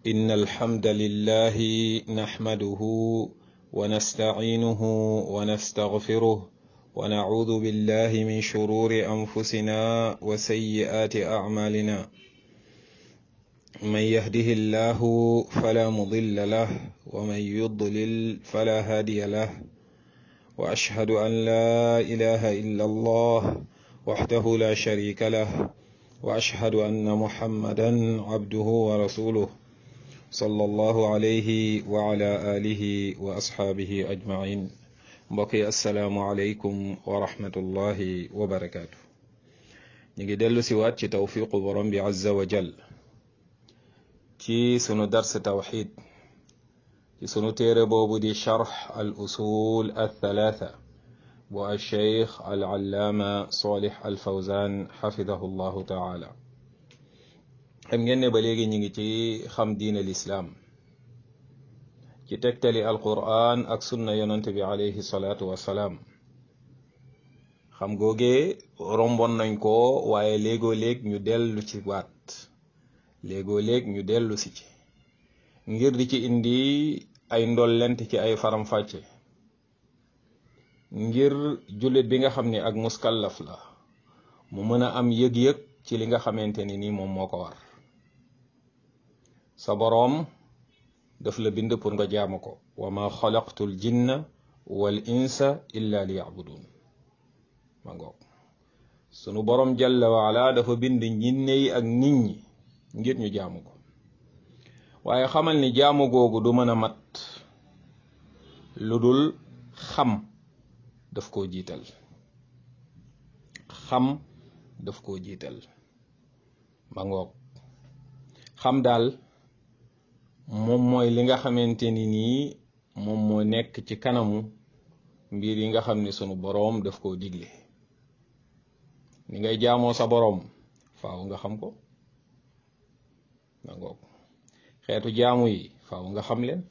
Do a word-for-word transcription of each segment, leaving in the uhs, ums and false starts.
إن الحمد لله نحمده ونستعينه ونستغفره ونعوذ بالله من شرور أنفسنا وسيئات أعمالنا من يهده الله فلا مضل له ومن يضلل فلا هادي له وأشهد أن لا إله إلا الله وحده لا شريك له وأشهد أن محمدا عبده ورسوله صلى الله عليه وعلى آله وأصحابه أجمعين بقي السلام عليكم ورحمة الله وبركاته نيجي دلو سوات ci tawfiqu borom bi azza wa jal ci sunu dars tawhid ci sunu téere boobu di sharh al usul al thalatha bu al sheikh al allaama salih al fawzan xafidahu llahu taala xam ngeen ne ba léegi ñu ngi ci xam diin al islaam ci tegtali al quran ak sunna yonante bi alayhi salaatu wassalaam xam googee rombon nañ ko waaye léegoo léeg ñu dellu ci waat léegoo léeg ñu dellu si ci ngir di ci indi ay ndollent ci ay faram-fàcce ngir jullit bi nga xam ne ak muskallaf la mu mën a am yëg-yëg ci li nga xamante ni nii moom moo ko war sa boroom daf la bind pour nga jaamu ko wa ma xalaqtul jinna wal insa illa li yabudun ma ngoog sunu boroom jalla waala dafa bind jinne yi ak nit ñi ngir ñu jaamu ko waaye xamal ni jaamu googu du mën a mat lu dul xam daf koo jiital xam daf koo jiital ma ngoog xam daal moom mooy li nga xamante ni nii moom moo nekk ci kanamu mbir yi nga xam ne sunu boroom daf koo digle ni ngay jaamoo sa boroom faaw nga xam ko ma ngoog xeetu jaamu yi faaw nga xam leen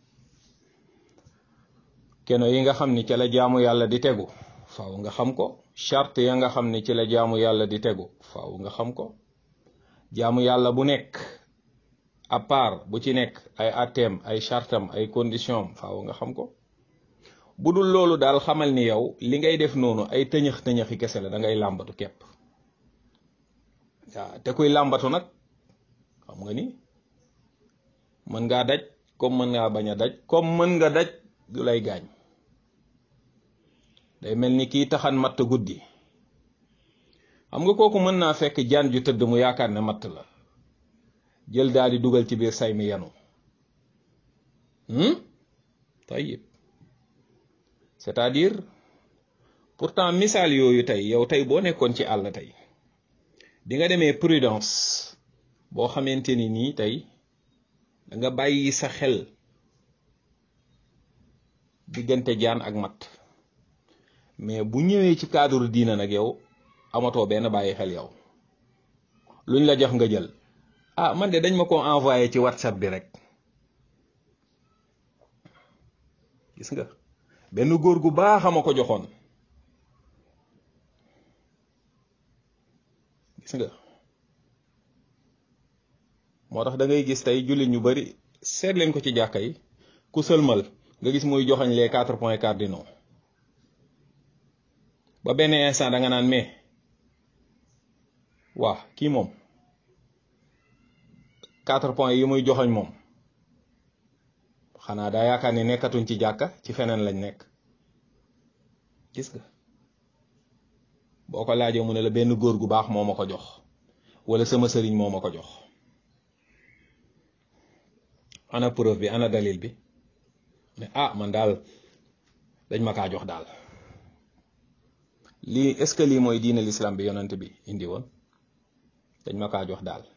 keno yi nga xam ni ci la jaamu yàlla di tegu faaw nga xam ko charte ya nga xam ni ci la jaamu yàlla di tegu faaw nga xam ko jaamu yàlla bu nekk à part bu ci nekk ay atteem ay chartam ay condition faaw nga xam ko bu dul loolu daal xamal ni yow li ngay def noonu ay tëñëx tëñëxi kese la da ngay làmbatu képp waaw te kuy làmbatu nag xam nga ni mën ngaa daj comme mën ngaa bañ a daj comme mën nga daj du lay gaañ day mel ni kii taxan matt guddi xam nga kooku mën naa fekk jaan ju tëdd mu yaakaar ne matt la jël daal di dugal ci biir say mi yanu tayib c'est-à-dire pourtant misaal yooyu tey yow tey boo nekkoon ci àll tey di nga demee prudence boo xamante ni nii tey da nga bàyyi sa xel diggante jaan ak matt mais bu ñëwee ci cadre diina nag yow amatoo benn bàyyi xel yow luñ la jox nga jël ah man de dañ ma ko envoyé ci whatsapp bi rek gis nga benn góor gu baax a ma ko joxoon gis nga moo tax da ngay gis tey jullit ñu bari seet leen ko ci jàkka yi ku sëlmal nga gis muy joxañ les quatre points cardinaux ba benn instant da nga naan mais waa kii moom quatre points yi muy joxañ moom xanaa daa yaakaar ni nekkatuñ ci jàkka ci feneen lañ nekk gis nga boo ko laajee mu ne la benn góor gu baax moo ma ko jox wala sama sëriñ moo ma ko jox ana preuve bi ana dalil bi ne ah man daal dañ ma kaa jox daal lii est-ce que lii mooy diine l'islam bi yonent bi indi woon dañ ma kaa jox daal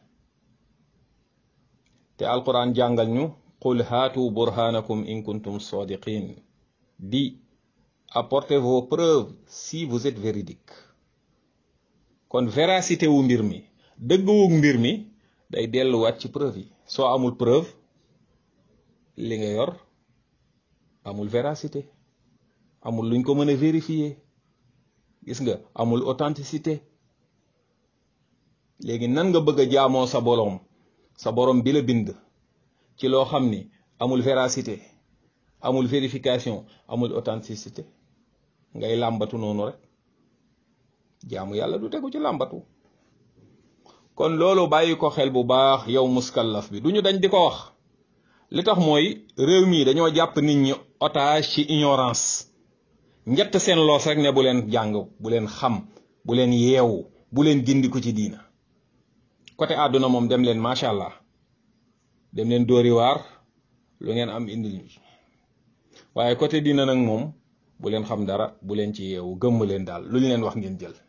te alquran jàngal ñu qul haatu burhanakum in kuntum sadiqin di apportez vos preuves si vous êtes véridique kon véracité wu mbir mi dëgguwug mbir mi day delluwaat ci preuve yi soo amul preuve li nga yor amul véracité amul luñ ko mën a vérifier gis nga amul authenticité léegi nan nga bëgg a jaamoo sa boroom sa boroom bi la bind ci loo xam ni amul véracité amul vérification amul authenticité ngay làmbatu noonu rek jaamu yàlla du tegu ci làmbatu. kon loolu bàyyi ko xel bu baax yow muskallaf bi duñu dañ di ko wax li tax mooy réew mi dañoo jàpp nit ñi otage ci ignorance njett seen loos rek ne bu leen jàng bu leen xam bu leen yeewu bu leen gindi ko ci diina. côté àdduna moom dem leen macha allah dem leen dóori waar lu ngeen am indil ñu waaye côté diina nag moom bu leen xam dara bu leen ci yeewu gëmm leen daal lu ñu leen wax ngeen jël.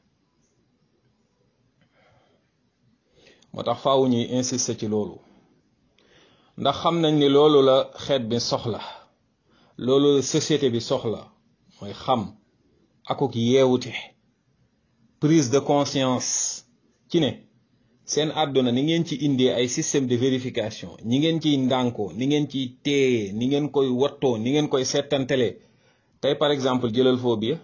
moo tax faaw ñuy insister ci loolu ndax xam nañ ni loolu la xeet bi soxla loolu la société bi soxla mooy xam akuk yeewute prise de conscience ci ne seen àdduna ni ngeen ci indee ay système de vérification ñi ngeen ciy ndànkoo ni ngeen ciy téye ni ngeen koy wattoo ni ngeen koy settantelee tey par exemple jëlal faux billet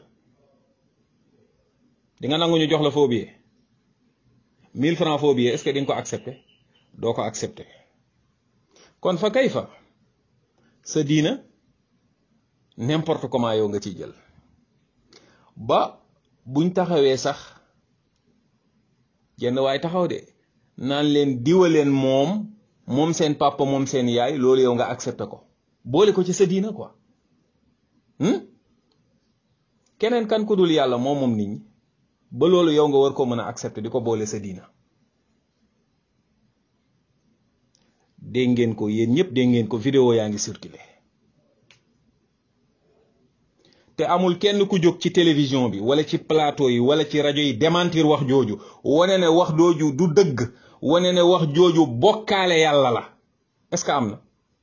di nga nangu ñu jox la faux billet mille francs faux billet est-ce que di nga ko accepter doo ko accepter kon fa kay fa sa diina n'importe comment yow nga ciy jël ba buñ taxawee sax jenn waay taxaw de naan leen diwaleen moom moom seen papa moom seen yaay loolu yow nga accepter ko boole ko ci sa diina quoi keneen kan ku dul yàlla moom moom nit ñi ba loolu yow nga war ko mën a accepter di ko boole sa diina. dégg ngeen ko yéen ñëpp dégg ngeen ko vidéo yaa ngi circulé te amul kenn ku jóg ci télévision bi wala ci plateau yi wala ci rajo yi démentir wax jooju wane ne wax jooju du dëgg wane ne wax jooju bokkaale yàlla la est-ce que am na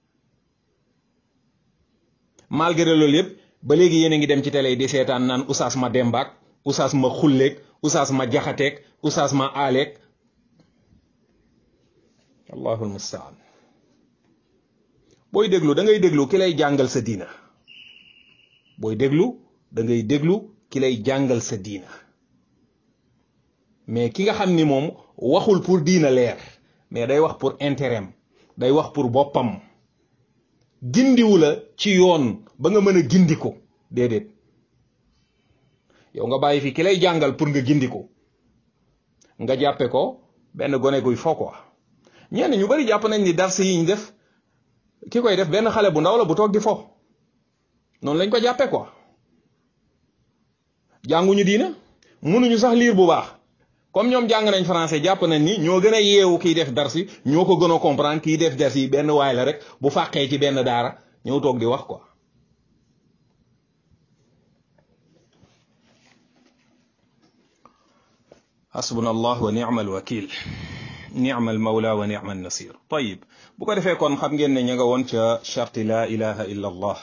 malgré loolu yëpp ba léegi yéen a ngi dem ci télé yi di seetaan naan usaas ma dembaak usaas ma xulleeg usaas ma jaxateeg usaas ma aaleeg allahul mustaan booy déglu da ngay déglu ki lay jàngal sa diina booy déglu da ngay déglu ki lay jàngal sa diina mais ki nga xam ni moom waxul pour diina leer mais day wax pour intérêt day wax pour boppam gindiwu la ci yoon ba nga mën a gindiku déedéet yow nga bàyyi fi ki lay jàngal pour nga gindiku nga jàppe ko benn gone guy fo quoi ñenn ñu bari jàpp nañ ni dars yi ñu def ki koy def benn xale bu ndaw la bu toog di fo noonu lañ ko jàppee quoi jànguñu diina mënuñu sax liir bu baax comme ñoom jàng nañ français jàpp nañ ni ñoo gën a yeewu kiy def dars yi ñoo ko gën a comprendre kiy def dars yi benn waay la rek bu fàqee ci benn daara ñëw toog di wax quoi. hasbuna allah wa ni'mal wakil ni'mal mawla wa ni'mal nasir. tayib bu ko defee kon xam ngeen ne ña nga woon ca charti la ilaha illa allah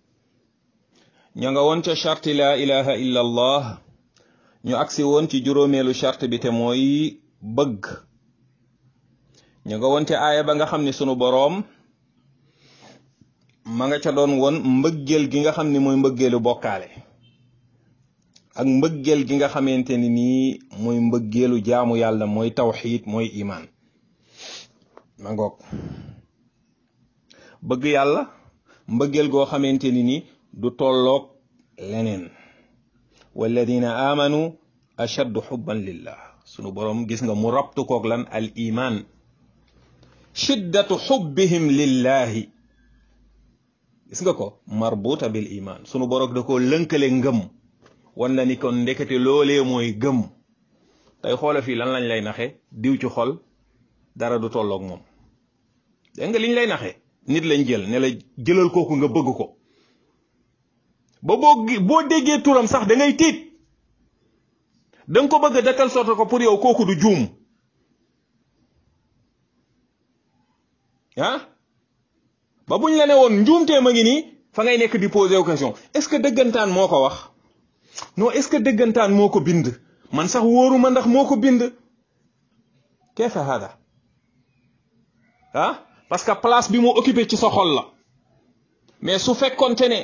ña nga woon ca charti la ilaha illa allah ñu agsi woon ci juróomeelu charte bi te mooy bëgg ña nga woon ca aaya ba nga xam ni sunu boroom ma nga ca doon woon mbëggeel gi nga xam ni mooy mbëggeelu bokkaale ak mbëggeel gi nga xamante ni nii mooy mbëggeelu jaamu yàlla mooy tawxiid mooy imaan ma ngoog bëgg yàlla mbëggeel goo xamante ni ni du tolloog leneen walladina amanu ashaddu xubban lillah sunu boroom gis nga mu rabtu koog lan al iman shiddatu xubbihim lillahi gis nga ko marbuta bil iman sunu boroom da ko lënkale ngëm wan la ni kon ndekete loolee mooy gëm tey xoola fii lan lañ lay naxe diw ci xol dara du tolloog moom dégg nga liñ lay naxe nit lañ jël ne la jëlal kooku nga bëgg ko ba boo boo déggee turam sax da ngay tiit da nga ko bëgg de telle sorte ko pour yow kooku du juum ah ba buñ la ne woon njuumtee ma ngi nii fa ngay nekk di poser question est-ce que dëggantaan moo ko wax non est-ce que dëggantaan moo ko bind man sax wóoruma ndax moo ko bind kayfa hada ah parce que place bi mu occupé ci sa xol la mais su fekkonte ne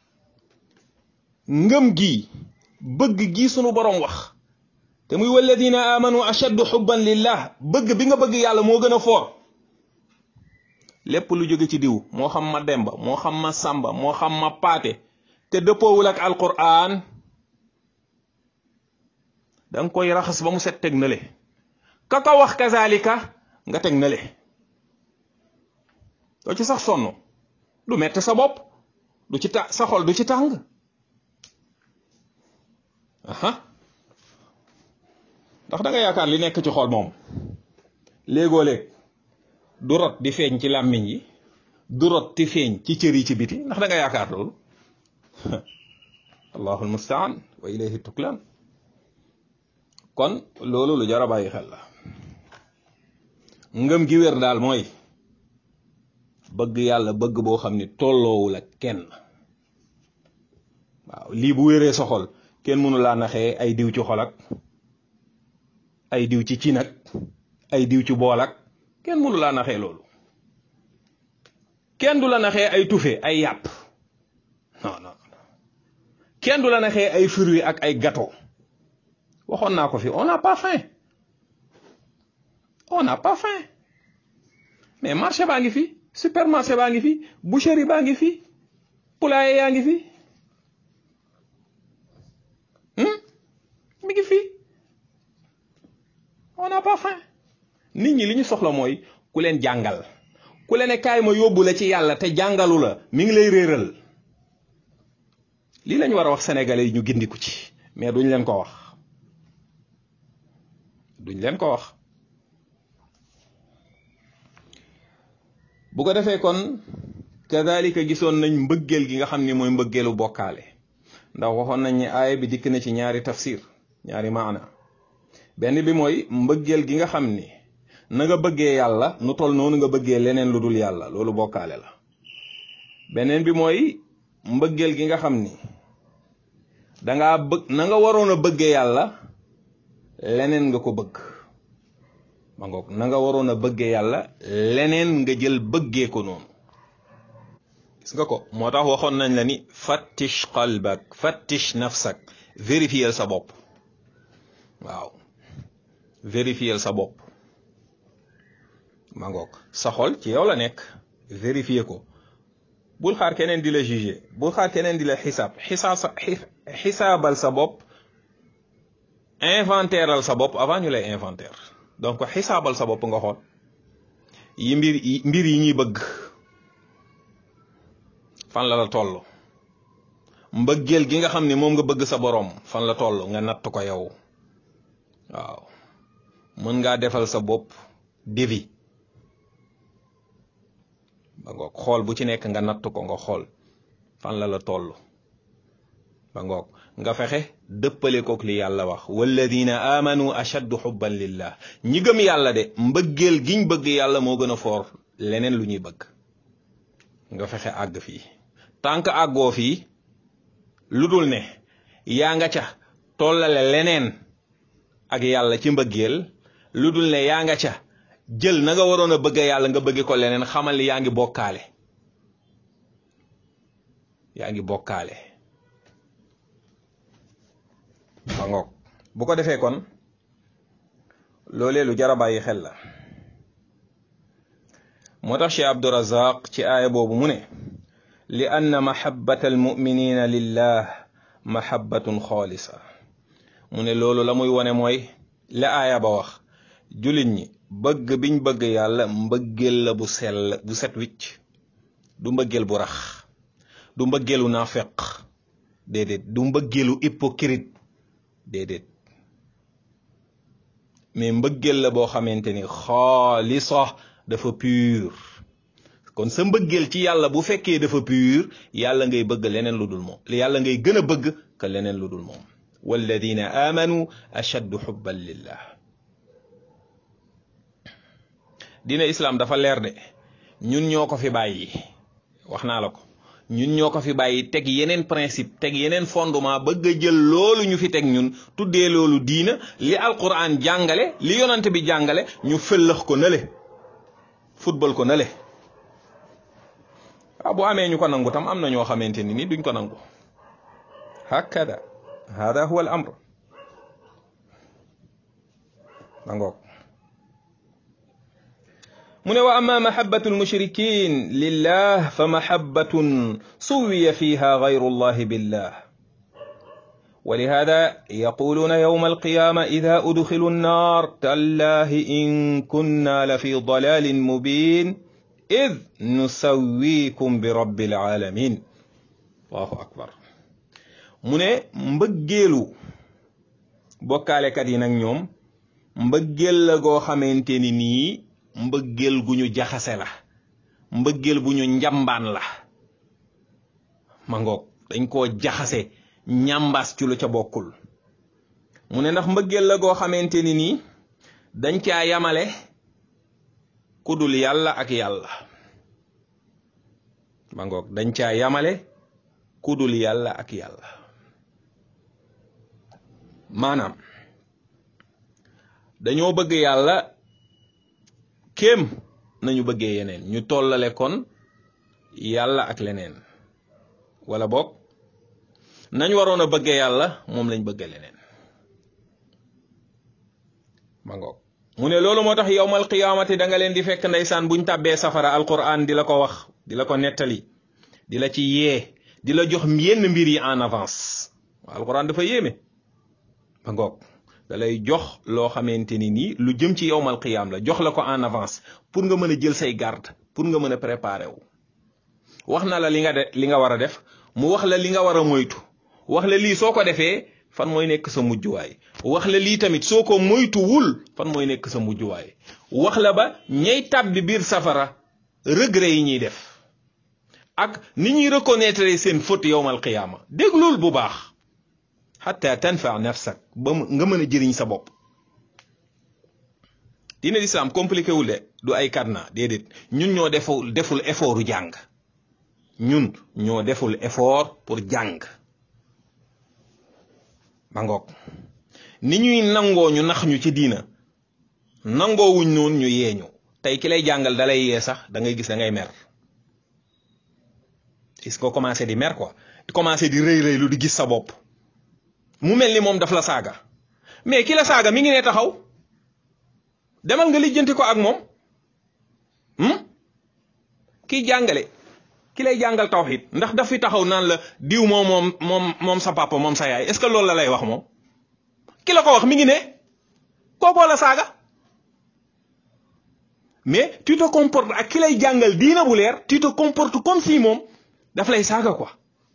ngëm gi bëgg gi sunu borom wax te muy walladina amanu ashaddu hubban lillah bëgg bi nga bëgg yàlla moo gën a foor lépp lu jóge ci diw moo xam ma demba moo xam ma samba moo xam ma paate te dëppoowul ak alquran da nga koy raxas ba mu set teg na le ka ko wax kazalika nga teg na le doo ci sax sonn du metti sa bopp du ci ta sa xol du ci tàng aha ndax da nga yaakaar li nekk ci xol moom léegoo léeg du rot di feeñ ci làmmiñ yi du rot di feeñ ci cër yi ci biti ndax da nga yaakaar loolu allahul mustaan wa ilayhi tuklan kon loolu lu jar a bàyyi xel la ngëm gi wér daal mooy bëgg yàlla bëgg boo xam ni tolloowul ak kenn waaw lii bu wéree sa xol kenn mënu laa naxee ay diw ci xol ak ay diw ci cin ak ay diw ci bool ak kenn mënu laa naxee loolu kenn du la naxee ay tufe ay yàpp non non kenn du la naxee ay fruits ak ay gâteau waxoon naa ko fi on n'a pas faim on n'a pas faim mais marché baa ngi fi supermarché baa ngi fi boucherie baa ngi fi poulailler yaa ngi fi mi ngi fi on n'a pas faim nit ñi li ñu soxla mooy ku leen jàngal ku leen ne kaay ma yóbbu la ci yàlla te jàngalu la mi ngi lay réeral lii lañ war a wax sénégalais yi ñu gindiku ci mais duñ leen ko wax duñ leen ko wax bu ko defee kon kadalika gisoon nañ mbëggeel gi nga xam ni mooy mbëggeelu bokkaale ndax waxoon nañ ni aaya bi dikk na ci ñaari tafsir ñaari maana benn bi mooy mbëggeel gi nga xam ni na nga bëggee yàlla nu toll noonu nga bëggee leneen lu dul yàlla loolu bokkaale la beneen bi mooy mbëggeel gi nga xam ni dangaa bëgg na nga waroon a bëggee yàlla leneen nga ko bëgg ma ngoog na nga waroon a bëggee yàlla leneen nga jël bëggee ko noonu gis nga ko moo tax waxoon nañ la ni fattish qalbak fattish nafsak vérifier sa bopp waaw vérifier sa bopp ma ngoog sa xol ci yow la nekk vérifier ko bul xaar keneen di la juger bul xaar keneen di la xisaab xisaab sa xisaabal sa bopp inventaireal sa bopp avant ñu lay inventaire donc xisaabal sa bopp nga xool yi mbir mbir yi ñuy bëgg fan la la toll mbëggeel gi nga xam ni moom nga bëgg sa boroom fan la toll nga natt ko yow waaw mën ngaa defal sa bopp devis ba ngoog xool bu ci nekk nga natt ko nga xool fan la la toll ba ngoog nga fexe dëppale kook li yàlla wax walladina amanu ashaddu xubban lillah ñi gëm yàlla de mbëggeel giñ bëgg yàlla moo gën a foor leneen lu ñuy bëgg nga fexe àgg fii tant que àggoo fii lu dul ne yaa nga ca tollale leneen ak yàlla ci mbëggeel lu dul ne yaa nga ca jël na nga waroon a bëgg yàlla nga bëgg ko leneen xamal ni yaa ngi bokkaale yaa ngi bokkaale ba ngoog bu ko defee kon loolee lu jar a bàyyi xel la moo tax Cheikh Abdurazaq ci aaya boobu mu ne li anna mahabbata almuminina lillah mahabbatun xaalisa mu ne loolu la muy wone mooy la aaya ba wax jullit ñi bëgg biñ bëgg yàlla mbëggeel la bu sell bu set wicc du mbëggeel bu rax du mbëggeelu naafeq déedéet du mbëggeelu hypocrite déedéet mais mbëggeel la boo xamante ni xaalisa dafa pur kon sa mbëggeel ci yàlla bu fekkee dafa pur yàlla ngay bëgg leneen lu dul moom yàlla ngay gën a bëgg ka leneen lu dul moom walladina amanu ashaddu xubban lillah dina islam dafa leer de ñun ñoo ko fi bàyyi wax naa la ko ñun ñoo ko fi bàyyi teg yeneen principe teg yeneen fondement bëgg a jël loolu ñu fi teg ñun tuddee loolu diina li alquran jàngale li yonante bi jàngale ñu fëllëx ko nale football ko nale waaw bu amee ñu ko nangu tam am na ñoo xamante ni ni duñ ko nangu hakada hada huwa al amr nangoog mu ne wa amma mahabbatu almushrikin lillah fa mahabbatun suwiya fiha gayru allahi billah ولهذا يقولون يوم القيامة إذا أدخلوا النار تالله إن كنا لفي ضلال مبين إذ نسويكم برب العالمين الله أكبر من مبجلو bokkaalekat yi nag ñoom mbëggeel la goo xamante ni nii mbëggeel gu ñu jaxase la mbëggeel bu ñu njambaan la ma ngoog dañ koo jaxase ñambaas ci lu ca bokkul mu ne ndax mbëggeel la goo xamante ni nii dañ caa yamale ku dul yàlla ak yàlla ma ngoog dañ caa yamale ku dul yàlla ak yàlla maanaam dañoo bëgg yàlla kéem nañu bëggee yeneen ñu tollale kon yàlla ak leneen wala boog nañ waroon a bëggee yàlla moom lañ bëgg leneen ma ngoog mu ne loolu moo tax yowmal qiyaamati da nga leen di fekk ndeysaan buñ tàbbee safara alquran di la ko wax di la ko nettali di la ci yee di la jox yenn mbir yi en avance alquran dafa yéeme ma ngoog da lay jox loo xamante ni nii lu jëm ci yowmal qiyaam la jox la ko en avance pour nga mën a jël say garde pour nga mën a préparer wu wax na la li nga de li nga war a def mu wax la li nga war a moytu wax la lii soo ko defee fan mooy nekk sa mujjuwaay wax la lii tamit soo ko moytuwul fan mooy nekk sa mujjuwaay wax la ba ñay tàbbi biir safara regret yi ñuy def ak ni ñuy reconnaître seen faute yowmal qiyaama déglul bu baax hatta tanfa nafsak ba nga mën a jëriñ sa bopp diine l'islam compliqué wul de du ay cadenas déedéet ñun ñoo deful deful effortu jàng ñun ñoo deful effort pour jàng ba ngoog ni ñuy nangoo ñu nax ñu ci diina nangoo wuñ noonu ñu yeeñu tey ki lay jàngal dalay yee sax da ngay gis da ngay mer gis ko commencé di mer quoi di commencé di rëy rëy lu di gis sa bopp mu mel ni moom daf la saaga mais ki la saaga mi ngi ne taxaw demal nga lijjanti ko ak moom kiy jàngale ki lay jàngal tawhid ndax daf fi taxaw naan la diw moom moom moom moom sa papa moom sa yaay est-ce que loolu la lay wax moom ki la ko wax mi ngi ne kookoo la saaga mais tu te comportes ak ki lay jàngal diina bu leer tu te comportes comme si moom daf lay saaga quoi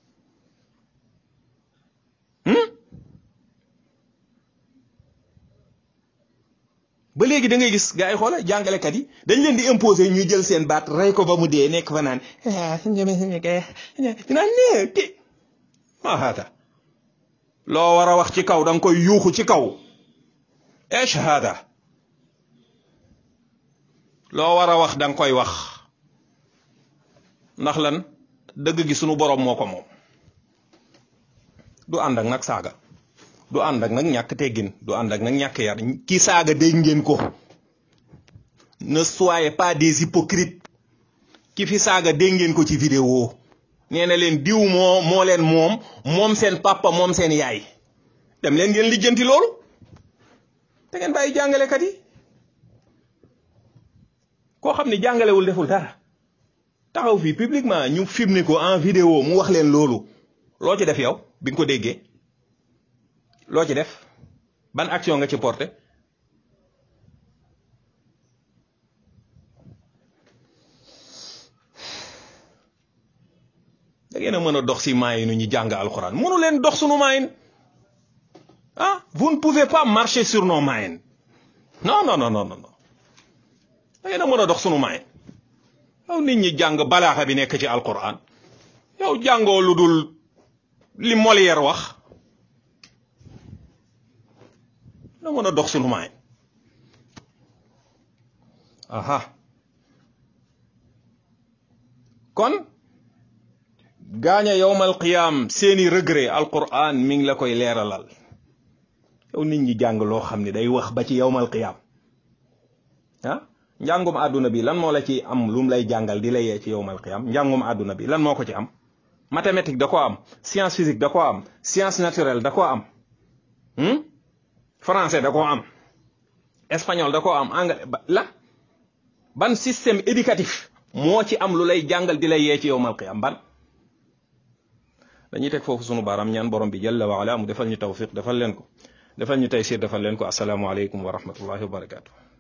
ba léegi da ngay gis gars yi xoola jàngalekat yi dañ leen di imposer ñu jël seen baat rey ko ba mu dee nekk fa naan dinaan ne ki maa haata loo war a wax ci kaw da nga koy yuuxu ci kaw esh haada loo war a wax da nga koy wax ndax lan dëgg gi sunu borom moo ko moom du ànd ak nag saaga du ànd ak nag ñàkk teggin du ànd ak nag ñàkk yar ki saaga dégg ngeen ko ne soyez pas des hypocrites ki fi saaga dégg ngeen ko ci vidéo nee na leen diw moo moo leen moom moom seen papa moom seen yaay dem leen ngeen lijjanti loolu te ngeen bàyyi jàngalekat yi koo xam ne jàngalewul deful dara taxaw fii publiquement ñu filmé ko en vidéo mu wax leen loolu loo ci def yow bi nga ko déggee loo ci def ban action nga ci porté da ngeen a mën a dox si maayin ñu jàng alxuraan mënu leen dox sunu maayin ah vous ne pouvez pas marcher sur nos maayin non non non non non da ngeen a mën a dox sunu maayin yow nit ñi jàng balaaxa bi nekk ci alxuraan yow jàngoo lu dul li Molière wax da mën a dox sunu maayin aha kon gaaña yowmal qiyaam seeni regret alquran mi ngi la koy leeralal yow nit ñi jàng loo xam ne day wax ba ci yowmal qiyaam ah njàngum àdduna bi lan moo la ci am lu mu lay jàngal di la yee ci yowmal qiyaam njàngum àdduna bi lan moo ko ci am mathématique da ko am science physique da ko am science naturelle da ko am français da ko am espagnol da ko am anglais la ban système éducatif moo ci am lu lay jàngal di lay yee ci yowmal qiyam ban dañuy teg foofu sunu baaraam ñaan borom bi jalla wa ala mu defal ñu tawfiq defal leen ko defal ñu taysir defal leen ko assalaamu aleykum wa rahmatullahi wa barakatuh